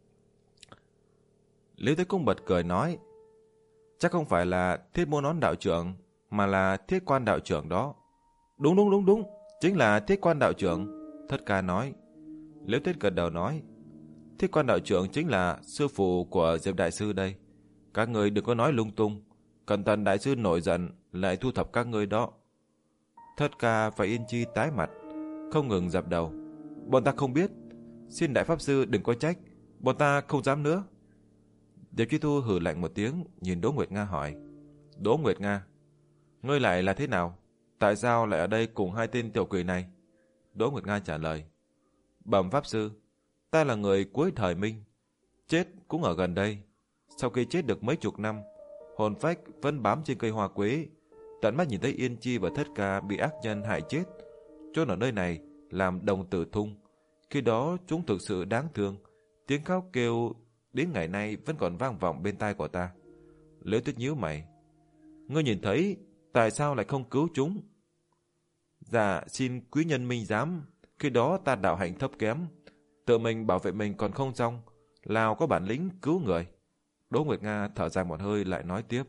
Liễu Tuyết cũng bật cười nói, chắc không phải là Thiết Mũ Nón đạo trưởng, mà là Thiết Quan đạo trưởng đó. Đúng đúng đúng đúng, chính là Thiết Quan đạo trưởng. Thất Ca nói. Liễu Tuyết gật đầu nói, Thiết Quan đạo trưởng chính là sư phụ của Diệp đại sư đây. Các người đừng có nói lung tung, cẩn thận đại sư nổi giận lại thu thập các ngươi đó. Thất Ca và Yên Chi tái mặt, không ngừng dập đầu. Bọn ta không biết, xin đại pháp sư đừng có trách, bọn ta không dám nữa. Diệp Chi Thu hừ lạnh một tiếng, nhìn Đỗ Nguyệt Nga hỏi, Đỗ Nguyệt Nga, ngươi lại là thế nào? Tại sao lại ở đây cùng hai tên tiểu quỷ này? Đỗ Nguyệt Nga trả lời, bẩm pháp sư, ta là người cuối thời Minh, chết cũng ở gần đây. Sau khi chết được mấy chục năm, hồn phách vẫn bám trên cây hoa quế, tận mắt nhìn thấy Yên Chi và Thất Ca bị ác nhân hại chết, chôn ở nơi này làm đồng tử thung. Khi đó chúng thực sự đáng thương, tiếng khóc kêu đến ngày nay vẫn còn vang vọng bên tai của ta. Liễu Tuyết nhíu mày, ngươi nhìn thấy, tại sao lại không cứu chúng? Dạ, xin quý nhân minh giám, khi đó ta đạo hạnh thấp kém, tự mình bảo vệ mình còn không xong, nào có bản lĩnh cứu người. Đỗ Nguyệt Nga thở dài một hơi lại nói tiếp,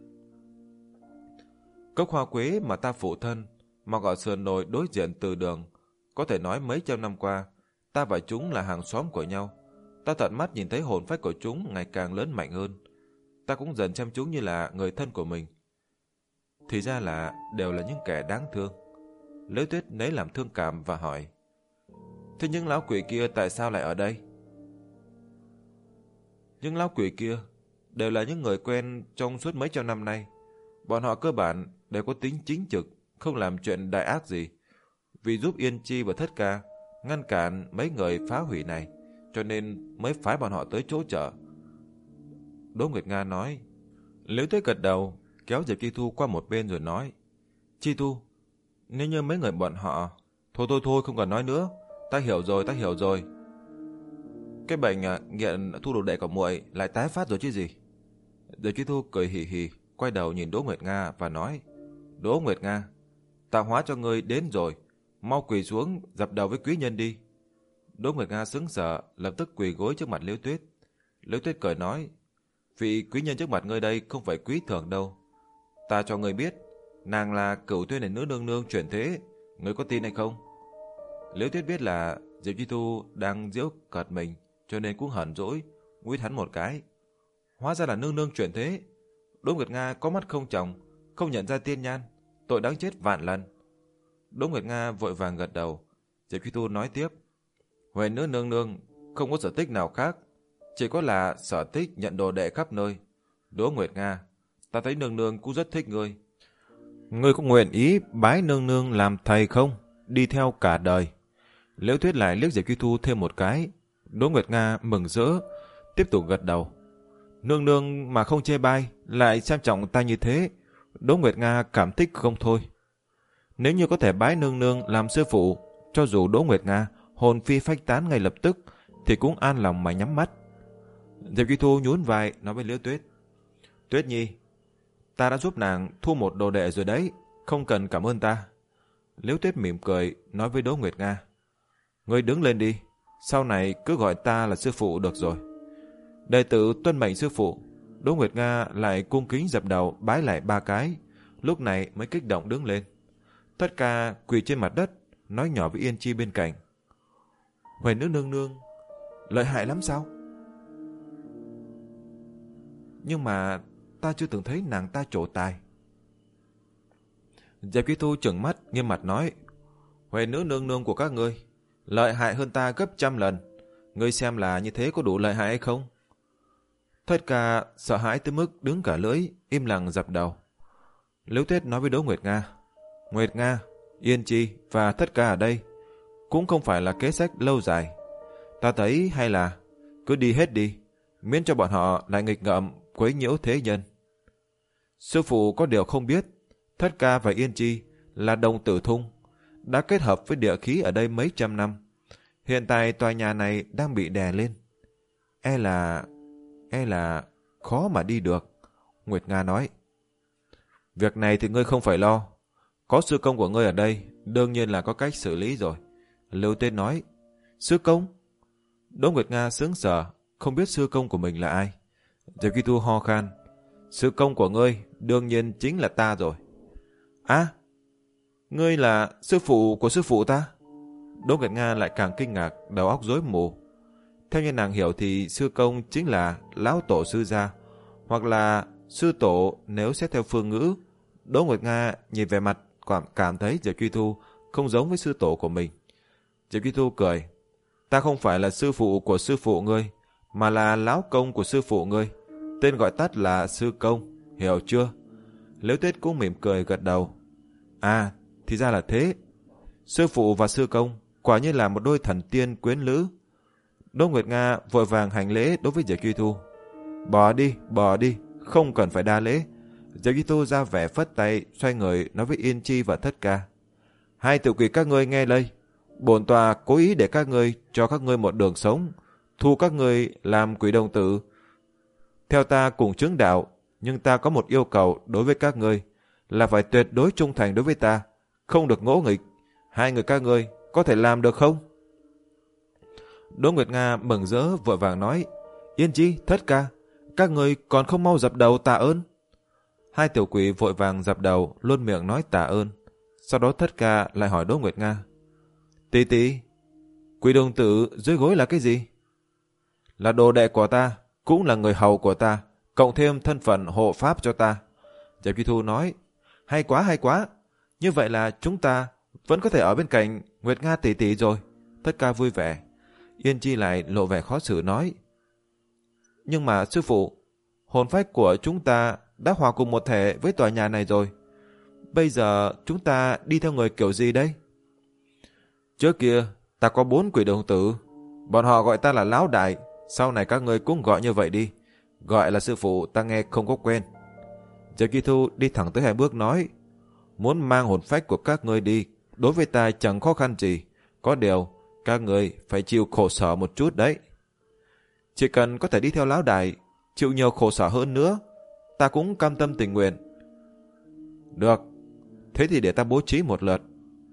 cốc hoa quế mà ta phụ thân mọc ở sườn đồi đối diện từ đường, có thể nói mấy trăm năm qua ta và chúng là hàng xóm của nhau. Ta tận mắt nhìn thấy hồn phách của chúng ngày càng lớn mạnh hơn, ta cũng dần xem chúng như là người thân của mình. Thì ra là đều là những kẻ đáng thương. Liễu Tuyết lấy làm thương cảm và hỏi, thế những lão quỷ kia tại sao lại ở đây? Những lão quỷ kia đều là những người quen trong suốt mấy trăm năm nay. Bọn họ cơ bản đều có tính chính trực, không làm chuyện đại ác gì. vì giúp Yên Chi và Thất Ca ngăn cản mấy người phá hủy này, cho nên mới phái bọn họ tới chỗ chợ. Đỗ Nguyệt Nga nói. Liễu Tuyết gật đầu, kéo Diệp Chi Thu qua một bên rồi nói. Chi Thu, nếu như mấy người bọn họ... Thôi thôi thôi, không cần nói nữa. Ta hiểu rồi, ta hiểu rồi. Cái bệnh à, nghiện thu đồ đệ của muội lại tái phát rồi chứ gì. Diệp Chi Thu cười hì hì, quay đầu nhìn Đỗ Nguyệt Nga và nói. Đỗ Nguyệt Nga, tạo hóa cho ngươi đến rồi, mau quỳ xuống dập đầu với quý nhân đi. Đỗ Nguyệt Nga sững sờ, lập tức quỳ gối trước mặt Liễu Tuyết. Liễu Tuyết cười nói. Vị quý nhân trước mặt ngươi đây không phải quý thường đâu. Ta cho ngươi biết, nàng là Cửu Tuyên này nữ nương nương chuyển thế, ngươi có tin hay không? Liễu Tuyết biết là Diệp Chi Thu đang giễu cợt mình, cho nên cũng hờn dỗi, nguyết hắn một cái. Hóa ra là nương nương chuyển thế. Đỗ Nguyệt Nga có mắt không tròng, không nhận ra tiên nhan, tội đáng chết vạn lần. Đỗ Nguyệt Nga vội vàng gật đầu. Diệp Chi Thu nói tiếp. Huệ nữ nương nương không có sở thích nào khác, chỉ có là sở thích nhận đồ đệ khắp nơi. Đỗ Nguyệt Nga, ta thấy nương nương cũng rất thích ngươi. Ngươi có nguyện ý bái nương nương làm thầy không? Đi theo cả đời. Liễu Tuyết lại liếc Diệp Chi Thu thêm một cái. Đỗ Nguyệt Nga mừng rỡ, tiếp tục gật đầu. Nương nương mà không chê bai, lại xem trọng ta như thế, Đỗ Nguyệt Nga cảm thích không thôi. Nếu như có thể bái nương nương làm sư phụ, cho dù Đỗ Nguyệt Nga hồn phi phách tán ngay lập tức, thì cũng an lòng mà nhắm mắt. Diệp Chi Thu nhún vai nói với Liễu Tuyết. Tuyết Nhi, ta đã giúp nàng thu một đồ đệ rồi đấy, không cần cảm ơn ta. Liễu Tuyết mỉm cười nói với Đỗ Nguyệt Nga. Ngươi đứng lên đi, sau này cứ gọi ta là sư phụ được rồi. Đệ tử tuân mệnh sư phụ. Đỗ Nguyệt Nga lại cung kính dập đầu bái lại ba cái, lúc này mới kích động đứng lên. Tất cả quỳ trên mặt đất, nói nhỏ với Yên Chi bên cạnh. Huệ nữ nương nương lợi hại lắm sao? Nhưng mà ta chưa từng thấy nàng ta trổ tài. Diệp Chi Thu trừng mắt nghiêm mặt nói. Huệ nữ nương nương của các ngươi lợi hại hơn ta gấp trăm lần. Ngươi xem là như thế có đủ lợi hại hay không? Tất cả sợ hãi tới mức đứng cả lưỡi, im lặng dập đầu. Liễu Tuyết nói với Đỗ Nguyệt Nga. Nguyệt Nga, Yên Chi và tất cả ở đây cũng không phải là kế sách lâu dài. Ta thấy hay là cứ đi hết đi, miễn cho bọn họ lại nghịch ngợm quấy nhiễu thế nhân. Sư phụ có điều không biết, Thất Ca và Yên Chi là đồng tử thung, đã kết hợp với địa khí ở đây mấy trăm năm. Hiện tại tòa nhà này đang bị đè lên. E là... e là khó mà đi được. Nguyệt Nga nói. Việc này thì ngươi không phải lo. Có sư công của ngươi ở đây, đương nhiên là có cách xử lý rồi. Lưu Tên nói. Sư công? Đỗ Nguyệt Nga sững sờ, không biết sư công của mình là ai. Diệp Chi Thu ho khan. Sư công của ngươi đương nhiên chính là ta rồi. À, ngươi là sư phụ của sư phụ ta? Đỗ Nguyệt Nga lại càng kinh ngạc, đầu óc rối mù. Theo như nàng hiểu thì sư công chính là lão tổ sư gia, hoặc là sư tổ nếu xét theo phương ngữ. Đỗ Nguyệt Nga nhìn về mặt cảm, cảm thấy Diệp Chi Thu không giống với sư tổ của mình. Diệp Chi Thu cười. Ta không phải là sư phụ của sư phụ ngươi, mà là lão công của sư phụ ngươi. Tên gọi tắt là sư công, hiểu chưa? Liễu Tuyết cũng mỉm cười gật đầu. À, thì ra là thế. Sư phụ và sư công quả nhiên là một đôi thần tiên quyến lữ. Đỗ Nguyệt Nga vội vàng hành lễ đối với Diệp Chi Thu. Bỏ đi, bỏ đi, không cần phải đa lễ. Diệp Chi Thu ra vẻ phất tay, xoay người nói với Yên Chi và Thất Ca. Hai tiểu quỷ các ngươi nghe lây. Bổn tòa cố ý để các ngươi, cho các ngươi một đường sống, thu các ngươi làm quỷ đồng tử. Theo ta cùng chứng đạo, nhưng ta có một yêu cầu đối với các ngươi, là phải tuyệt đối trung thành đối với ta, không được ngỗ nghịch. Hai người các ngươi có thể làm được không? Đỗ Nguyệt Nga mừng rỡ vội vàng nói. Yên Chi, Thất Ca, các ngươi còn không mau dập đầu tạ ơn. Hai tiểu quỷ vội vàng dập đầu, luôn miệng nói tạ ơn. Sau đó Thất Ca lại hỏi Đỗ Nguyệt Nga. Tỷ tỷ, quỷ đồng tử dưới gối là cái gì? Là đồ đệ của ta, cũng là người hầu của ta, cộng thêm thân phận hộ pháp cho ta. Diệp Chi Thu nói. Hay quá, hay quá. Như vậy là chúng ta vẫn có thể ở bên cạnh Nguyệt Nga tỷ tỷ rồi. Thất Ca vui vẻ. Yên Chi lại lộ vẻ khó xử nói. Nhưng mà sư phụ, hồn phách của chúng ta đã hòa cùng một thể với tòa nhà này rồi. Bây giờ chúng ta đi theo người kiểu gì đây? Trước kia, ta có bốn quỷ đồng tử. Bọn họ gọi ta là Lão Đại. Sau này các ngươi cũng gọi như vậy đi. Gọi là sư phụ ta nghe không có quen. Diệp Kỳ Thu đi thẳng tới hai bước nói, muốn mang hồn phách của các ngươi đi, đối với ta chẳng khó khăn gì. Có điều, các ngươi phải chịu khổ sở một chút đấy. Chỉ cần có thể đi theo Lão Đại, chịu nhiều khổ sở hơn nữa, ta cũng cam tâm tình nguyện. Được, thế thì để ta bố trí một lượt.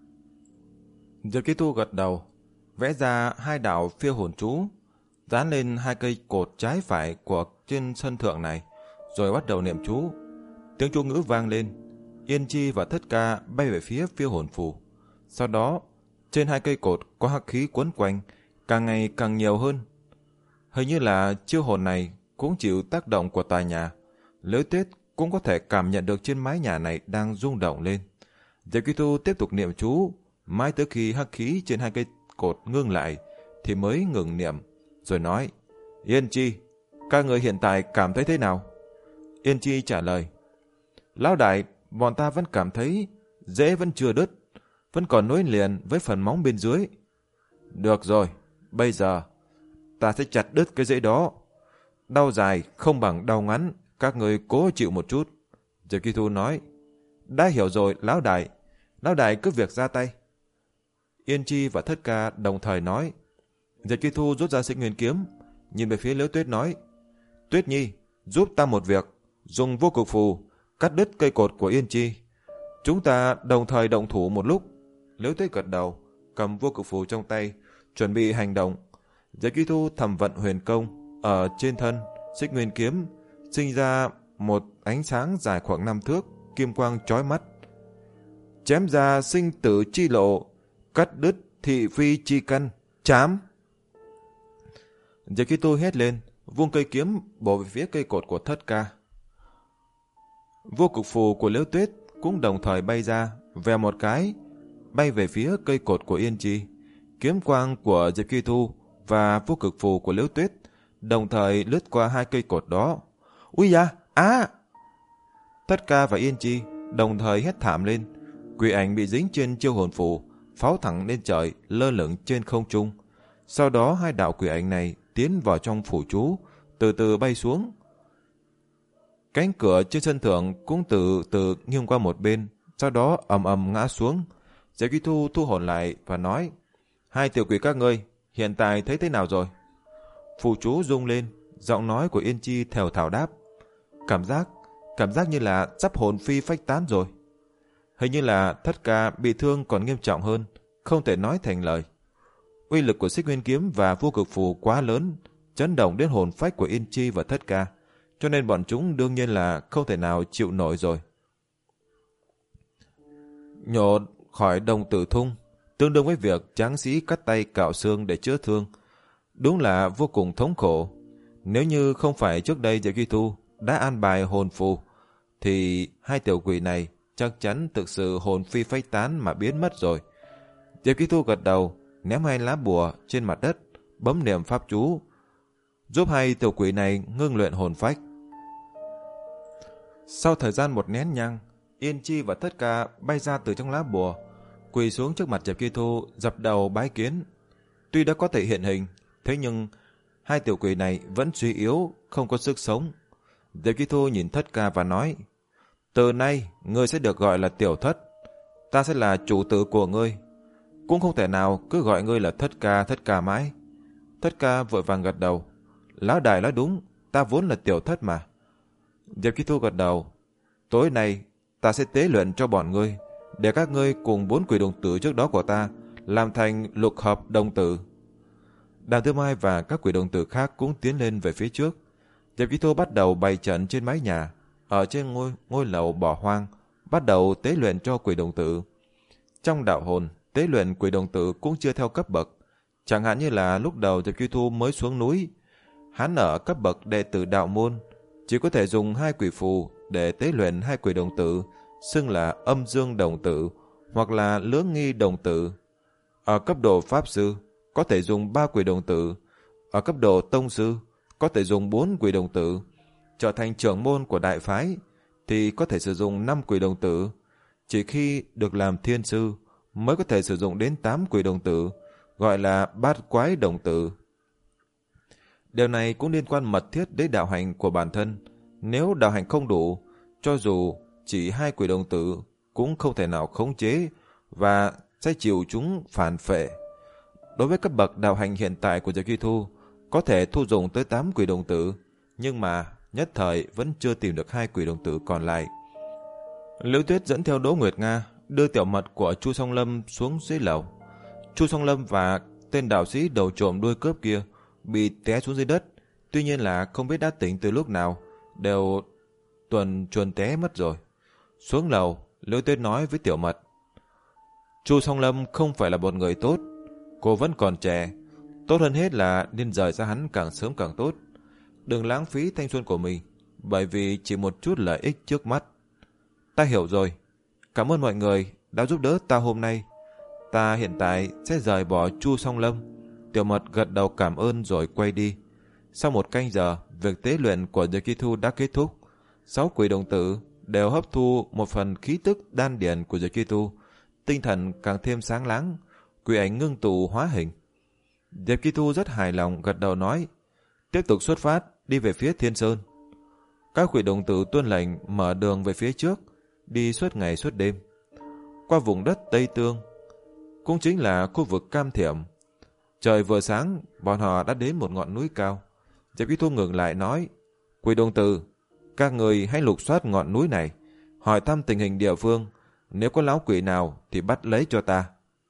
Diệp Kỳ Thu gật đầu, vẽ ra hai đạo phiêu hồn chú, dán lên hai cây cột trái phải của trên sân thượng này, rồi bắt đầu niệm chú. Tiếng chú ngữ vang lên, Yên Chi và Thất Ca bay về phía phiêu hồn phù. Sau đó, trên hai cây cột có hắc khí quấn quanh, càng ngày càng nhiều hơn. Hình như là chiêu hồn này cũng chịu tác động của tòa nhà. Liễu Tuyết cũng có thể cảm nhận được trên mái nhà này đang rung động lên. Diệp Kỳ Thu tiếp tục niệm chú, mãi tới khi hắc khí trên hai cây cột ngưng lại thì mới ngừng niệm, rồi nói, Yên Chi, các người hiện tại cảm thấy thế nào? Yên Chi trả lời, Lão Đại, bọn ta vẫn cảm thấy rễ vẫn chưa đứt, vẫn còn nối liền với phần móng bên dưới. Được rồi, bây giờ ta sẽ chặt đứt cái rễ đó. Đau dài không bằng đau ngắn, các người cố chịu một chút. Diệp Kỳ Thu nói, đã hiểu rồi Lão Đại, Lão Đại cứ việc ra tay. Yên Chi và Thất Ca đồng thời nói. Diệp Kỳ Thu rút ra Xích Nguyên kiếm, nhìn về phía Liễu Tuyết nói, Tuyết Nhi, giúp ta một việc, dùng vô cực phù cắt đứt cây cột của Yên Chi. Chúng ta đồng thời động thủ một lúc. Liễu Tuyết gật đầu, cầm vô cực phù trong tay, chuẩn bị hành động. Diệp Kỳ Thu thầm vận huyền công ở trên thân Xích Nguyên kiếm, sinh ra một ánh sáng dài khoảng năm thước, kim quang chói mắt. Chém ra sinh tử chi lộ, cắt đứt thị phi chi căn, chám. Diệp Kỳ Thu hét lên, vung cây kiếm bổ về phía cây cột của Thất Ca. Vô cực phù của Liễu Tuyết cũng đồng thời bay ra, vèo một cái, bay về phía cây cột của Yên Chi. Kiếm quang của Diệp Kỳ Thu và vô cực phù của Liễu Tuyết đồng thời lướt qua hai cây cột đó. Ui da, á! Thất Ca và Yên Chi đồng thời hét thảm lên. Quỷ ảnh bị dính trên chiêu hồn phù, pháo thẳng lên trời, lơ lửng trên không trung. Sau đó hai đạo quỷ ảnh này tiến vào trong phủ chú, từ từ bay xuống. Cánh cửa trên sân thượng cũng từ từ nghiêng qua một bên, sau đó ầm ầm ngã xuống. Diệp Kỳ Thu thu hồn lại và nói, hai tiểu quỷ các ngươi hiện tại thấy thế nào rồi? Phù chú rung lên, giọng nói của Yên Chi thều thào đáp, cảm giác, cảm giác như là sắp hồn phi phách tán rồi. Hình như là Thất Ca bị thương còn nghiêm trọng hơn, không thể nói thành lời. Uy lực của Xích Nguyên kiếm và vô cực phù quá lớn, chấn động đến hồn phách của Yên Chi và Thất Ca, cho nên bọn chúng đương nhiên là không thể nào chịu nổi rồi. Nhổ khỏi đồng tử thung, tương đương với việc tráng sĩ cắt tay cạo xương để chữa thương. Đúng là vô cùng thống khổ. Nếu như không phải trước đây Diệp Kỳ Thu đã an bài hồn phù, thì hai tiểu quỷ này chắc chắn thực sự hồn phi phách tán mà biến mất rồi. Diệp Kỳ Thu gật đầu, ném hai lá bùa trên mặt đất, bấm niệm pháp chú, giúp hai tiểu quỷ này ngưng luyện hồn phách. Sau thời gian một nén nhang, Yên Chi và Thất Ca bay ra từ trong lá bùa, quỳ xuống trước mặt Diệp Kỳ Thu, dập đầu bái kiến. Tuy đã có thể hiện hình, thế nhưng hai tiểu quỷ này vẫn suy yếu, không có sức sống. Diệp Kỳ Thu nhìn Thất Ca và nói, từ nay ngươi sẽ được gọi là Tiểu Thất, ta sẽ là chủ tử của ngươi, cũng không thể nào cứ gọi ngươi là Thất Ca Thất Ca mãi. Thất Ca vội vàng gật đầu, Lão Đại nói đúng, ta vốn là Tiểu Thất mà. Diệp Kỳ Thu gật đầu, tối nay ta sẽ tế luyện cho bọn ngươi, để các ngươi cùng bốn quỷ đồng tử trước đó của ta làm thành lục hợp đồng tử. Đàm Tư Mai và các quỷ đồng tử khác cũng tiến lên về phía trước. Diệp Kỳ Thu bắt đầu bày trận trên mái nhà, ở trên ngôi ngôi lầu bỏ hoang, bắt đầu tế luyện cho quỷ đồng tử. Trong đạo hồn, tế luyện quỷ đồng tử cũng chưa theo cấp bậc. Chẳng hạn như là lúc đầu Diệp Kỳ Thu mới xuống núi, hắn ở cấp bậc đệ tử đạo môn, chỉ có thể dùng hai quỷ phù để tế luyện hai quỷ đồng tử, xưng là âm dương đồng tử hoặc là lưỡng nghi đồng tử. Ở cấp độ pháp sư có thể dùng ba quỷ đồng tử, ở cấp độ tông sư có thể dùng bốn quỷ đồng tử, trở thành trưởng môn của đại phái thì có thể sử dụng năm quỷ đồng tử. Chỉ khi được làm thiên sư mới có thể sử dụng đến tám quỷ đồng tử, gọi là bát quái đồng tử. Điều này cũng liên quan mật thiết đến đạo hành của bản thân. Nếu đạo hành không đủ, cho dù chỉ hai quỷ đồng tử cũng không thể nào khống chế và sẽ chịu chúng phản phệ. Đối với cấp bậc đạo hành hiện tại của Diệp Duy Thu, có thể thu dụng tới tám quỷ đồng tử, nhưng mà nhất thời vẫn chưa tìm được hai quỷ đồng tử còn lại. Liễu Tuyết dẫn theo Đỗ Nguyệt Nga đưa tiểu mật của Chu Song Lâm xuống dưới lầu. Chu Song Lâm và tên đạo sĩ đầu trộm đuôi cướp kia bị té xuống dưới đất, tuy nhiên là không biết đã tỉnh từ lúc nào, đều tuần chuồn té mất rồi. Xuống lầu, Liễu Tuyết nói với tiểu mật: Chu Song Lâm không phải là một người tốt, cô vẫn còn trẻ, tốt hơn hết là nên rời xa hắn càng sớm càng tốt. Đừng lãng phí thanh xuân của mình bởi vì chỉ một chút lợi ích trước mắt. Ta hiểu rồi, cảm ơn mọi người đã giúp đỡ ta hôm nay. Ta hiện tại sẽ rời bỏ Chu Song Lâm. Tiểu mật gật đầu cảm ơn rồi quay đi. Sau một canh giờ, việc tế luyện của Diệp Duy Thu đã kết thúc. Sáu quỷ đồng tử đều hấp thu một phần khí tức đan điển của Diệp Duy Thu, tinh thần càng thêm sáng láng, quỷ ảnh ngưng tụ hóa hình. Diệp Duy Thu rất hài lòng gật đầu nói: tiếp tục xuất phát đi về phía Thiên Sơn. Các quỷ đồng tử tuân lệnh mở đường về phía trước, đi suốt ngày suốt đêm. Qua vùng đất Tây Tương, cũng chính là khu vực Cam Thiểm. Trời vừa sáng, bọn họ đã đến một ngọn núi cao. Diệp Duy Thu ngừng lại nói: quỷ đồng tử, các người hãy lục soát ngọn núi này, hỏi thăm tình hình địa phương, nếu có lão quỷ nào thì bắt lấy cho ta.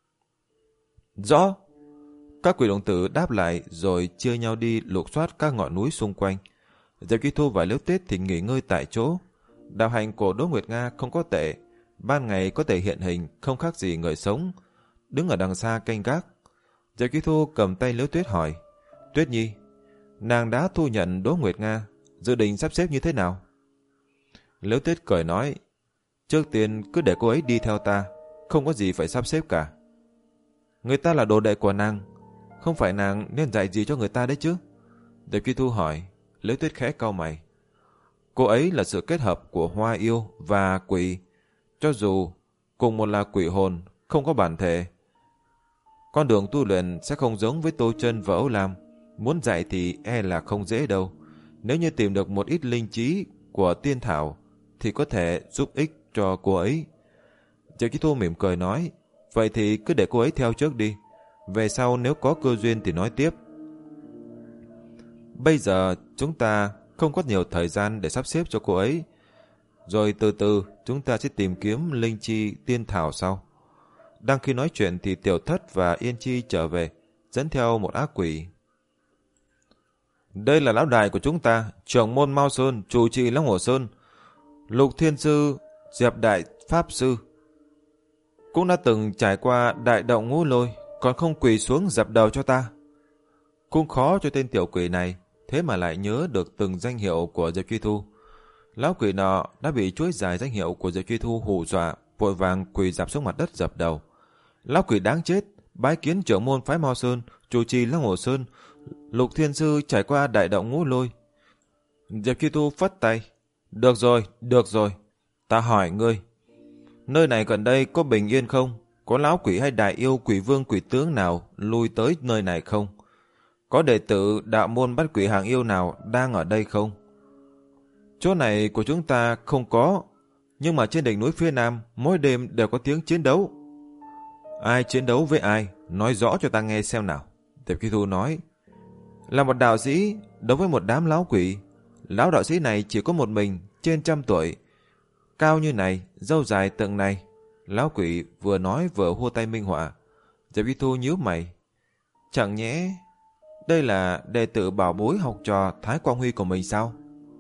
Rõ. Các quỷ đồng tử đáp lại rồi chia nhau đi lục soát các ngọn núi xung quanh. Diệp Duy Thu và Liễu Tuyết thì nghỉ ngơi tại chỗ. Đạo hành của Đỗ Nguyệt Nga không có tệ, ban ngày có thể hiện hình không khác gì người sống, đứng ở đằng xa canh gác. Diệp Duy Thu cầm tay Liễu Tuyết hỏi: Tuyết Nhi, nàng đã thu nhận Đỗ Nguyệt Nga, dự định sắp xếp như thế nào? Liễu Tuyết cười nói: trước tiên cứ để cô ấy đi theo ta, không có gì phải sắp xếp cả. Người ta là đồ đệ của nàng, không phải nàng nên dạy gì cho người ta đấy chứ? Diệp Duy Thu hỏi. Liễu Tuyết khẽ cau mày. Cô ấy là sự kết hợp của hoa yêu và quỷ, cho dù cùng một là quỷ hồn, không có bản thể. Con đường tu luyện sẽ không giống với Tô Chân và Âu Lam, muốn dạy thì e là không dễ đâu. Nếu như tìm được một ít linh trí của tiên thảo thì có thể giúp ích cho cô ấy. Diệp Duy Thu mỉm cười nói: vậy thì cứ để cô ấy theo trước đi, về sau nếu có cơ duyên thì nói tiếp. Bây giờ chúng ta không có nhiều thời gian để sắp xếp cho cô ấy, rồi từ từ chúng ta sẽ tìm kiếm linh chi tiên thảo sau. Đang khi nói chuyện thì Tiểu Thất và Yên Chi trở về, dẫn theo một ác quỷ. Đây là lão đại của chúng ta, trưởng môn Mao Sơn, chủ trì Long Hồ Sơn, Lục Thiên Sư, Diệp Đại Pháp Sư. Cũng đã từng trải qua đại động ngũ lôi, còn không quỳ xuống dập đầu cho ta. Cũng khó cho tên tiểu quỷ này, thế mà lại nhớ được từng danh hiệu của Diệp Duy Thu. Lão quỷ nọ đã bị chuỗi dài danh hiệu của Diệp Duy Thu hù dọa, vội vàng quỳ dạp xuống mặt đất dập đầu. Lão quỷ đáng chết, bái kiến trưởng môn phái Mao Sơn, chủ trì Long Hồ Sơn, Lục Thiên Sư trải qua đại động ngũ lôi. Diệp Duy Thu phất tay. Được rồi, được rồi. Ta hỏi ngươi, nơi này gần đây có bình yên không? Có lão quỷ hay đại yêu quỷ vương quỷ tướng nào lui tới nơi này không? Có đệ tử đạo môn bắt quỷ hàng yêu nào đang ở đây không? Chỗ này của chúng ta không có, nhưng mà trên đỉnh núi phía nam mỗi đêm đều có tiếng chiến đấu. Ai chiến đấu với ai? Nói rõ cho ta nghe xem nào. Diệp Duy Thu nói. Là một đạo sĩ đấu với một đám lão quỷ. Lão đạo sĩ này chỉ có một mình, trên trăm tuổi, cao như này, râu dài tượng này. Lão quỷ vừa nói vừa hua tay minh họa. Diệp Duy Thu nhíu mày. Chẳng nhẽ đây là đệ tử bảo bối học trò Thái Quang Huy của mình sao?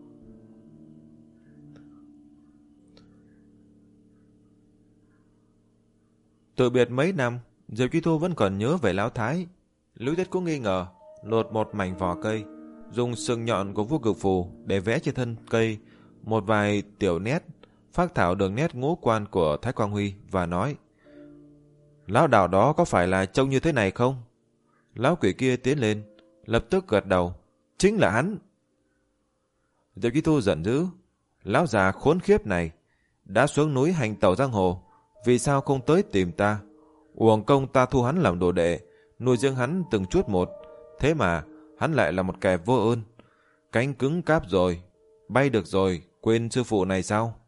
Từ biệt mấy năm, Diệp Duy Thu vẫn còn nhớ về Lão Thái. Lưu Tuyết cũng nghi ngờ, lột một mảnh vỏ cây, dùng sừng nhọn của vô cực phù để vẽ trên thân cây một vài tiểu nét, phác thảo đường nét ngũ quan của Thái Quang Huy và nói: Lão đạo đó có phải là trông như thế này không? Lão quỷ kia tiến lên, lập tức gật đầu. Chính là hắn. Diệp Duy Thu giận dữ. Lão già khốn khiếp này đã xuống núi hành tẩu giang hồ, vì sao không tới tìm ta? Uổng công ta thu hắn làm đồ đệ, nuôi dưỡng hắn từng chút một, thế mà hắn lại là một kẻ vô ơn. Cánh cứng cáp rồi, bay được rồi, quên sư phụ này sao?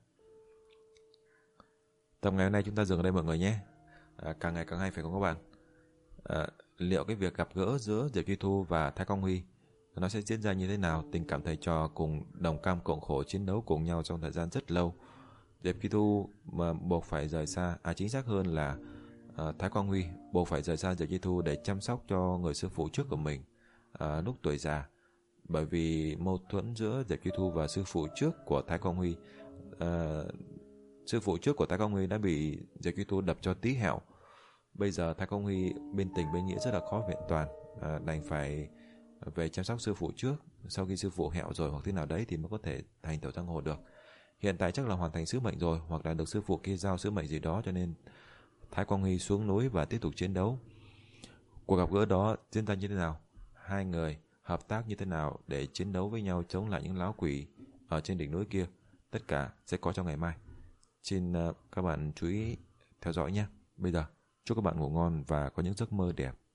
Tập ngày hôm nay chúng ta dừng ở đây mọi người nhé. À, càng ngày càng hay phải không các bạn? À, liệu cái việc gặp gỡ giữa Diệp Duy Thu và Thái Quang Huy nó sẽ diễn ra như thế nào? Tình cảm thầy trò cùng đồng cam cộng khổ chiến đấu cùng nhau trong thời gian rất lâu. Diệp Duy Thu mà buộc phải rời xa, à chính xác hơn là à, Thái Quang Huy buộc phải rời xa Diệp Duy Thu để chăm sóc cho người sư phụ trước của mình à, lúc tuổi già. Bởi vì mâu thuẫn giữa Diệp Duy Thu và sư phụ trước của Thái Quang Huy, à, sư phụ trước của Thái Quang Huy đã bị Diệp Duy Thu đập cho tí hẹo. Bây giờ Thái Quang Huy bên tình bên nghĩa rất là khó vẹn toàn, à, đành phải về chăm sóc sư phụ trước. Sau khi sư phụ hẹo rồi hoặc thế nào đấy thì mới có thể thành tiểu giang hồ được. Hiện tại chắc là hoàn thành sứ mệnh rồi, hoặc là được sư phụ kia giao sứ mệnh gì đó, cho nên Thái Quang Huy xuống núi và tiếp tục chiến đấu. Cuộc gặp gỡ đó diễn ra như thế nào? Hai người hợp tác như thế nào để chiến đấu với nhau chống lại những lão quỷ ở trên đỉnh núi kia? Tất cả sẽ có trong ngày mai. Xin uh, các bạn chú ý theo dõi nhé. Bây giờ chúc các bạn ngủ ngon và có những giấc mơ đẹp.